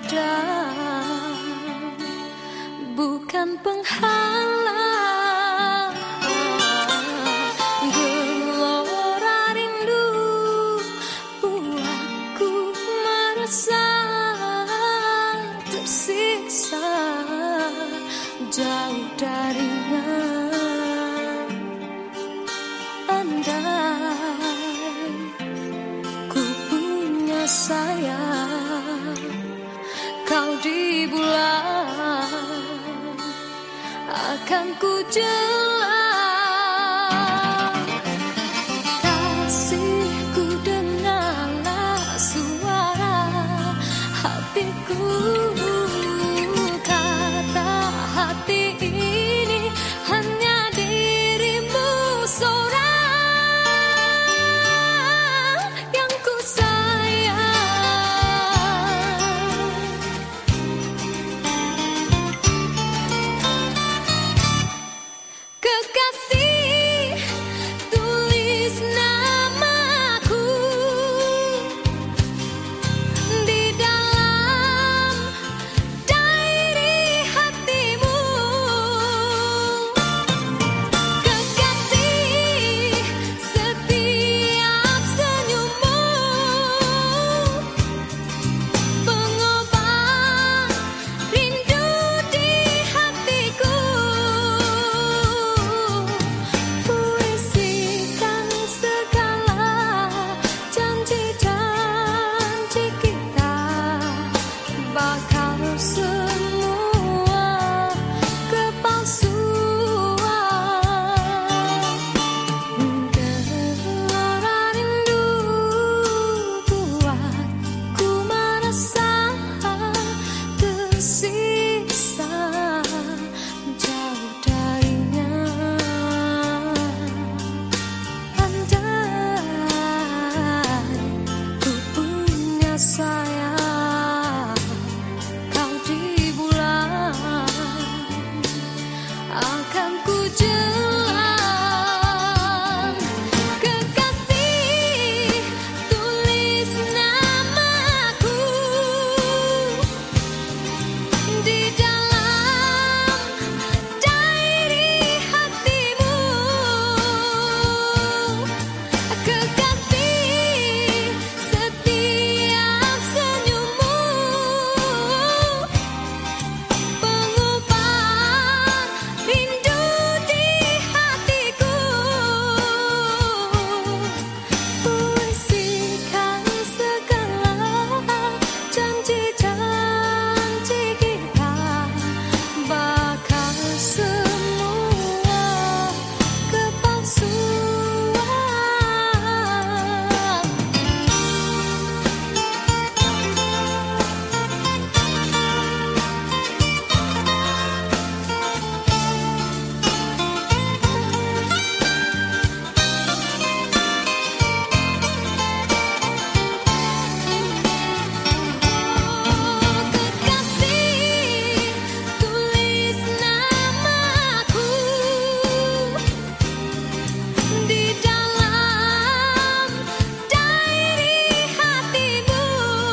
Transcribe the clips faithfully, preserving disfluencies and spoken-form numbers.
padam, bukan penghalang gelora rindu buatku merasa tersiksa jauh darinya. Andai ku punya sayang kau di bulan, akan ku jelas kasihku, dengarlah suara hatiku. Kata hati ini hanya dirimu seorang yang ku sayang. Kekasih, tulis namaku di dalam diary hatimu. Kekasih, setiap senyummu pengobat rindu di hatiku. Puisikan segala janji-janji kita, bakal semua kepalsuan. Gelora rindu buatku merasa tersiksa jauh darinya. Andai ku punya sayang kau di bulan, akan ku jelas. Kekasih, tulis namaku di dalam diary hatimu. Kekasih, setiap senyummu pengobat rindu di hatiku. Puisikan segala janji-janji kita, bakal semua kepalsuan. Kekasih, tulis namaku di dalam diary hatimu.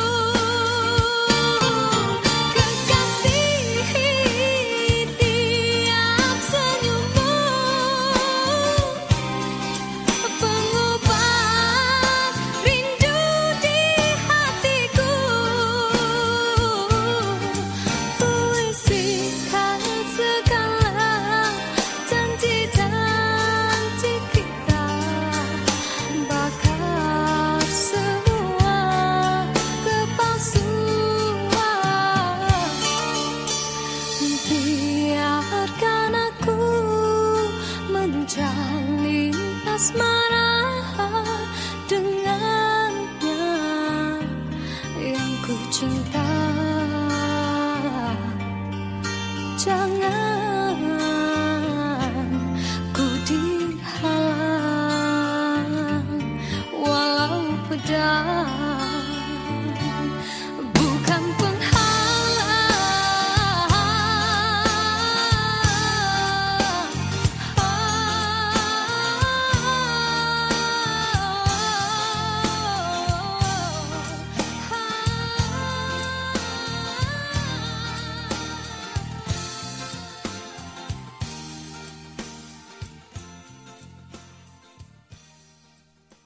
Kekasih, tiap senyummu pengobat rindu di hatiku. Puisikan segala janji-janji kita, bakal semua kepalsuan. Biarkan aku menjalin asmara dengannya yang ku cinta.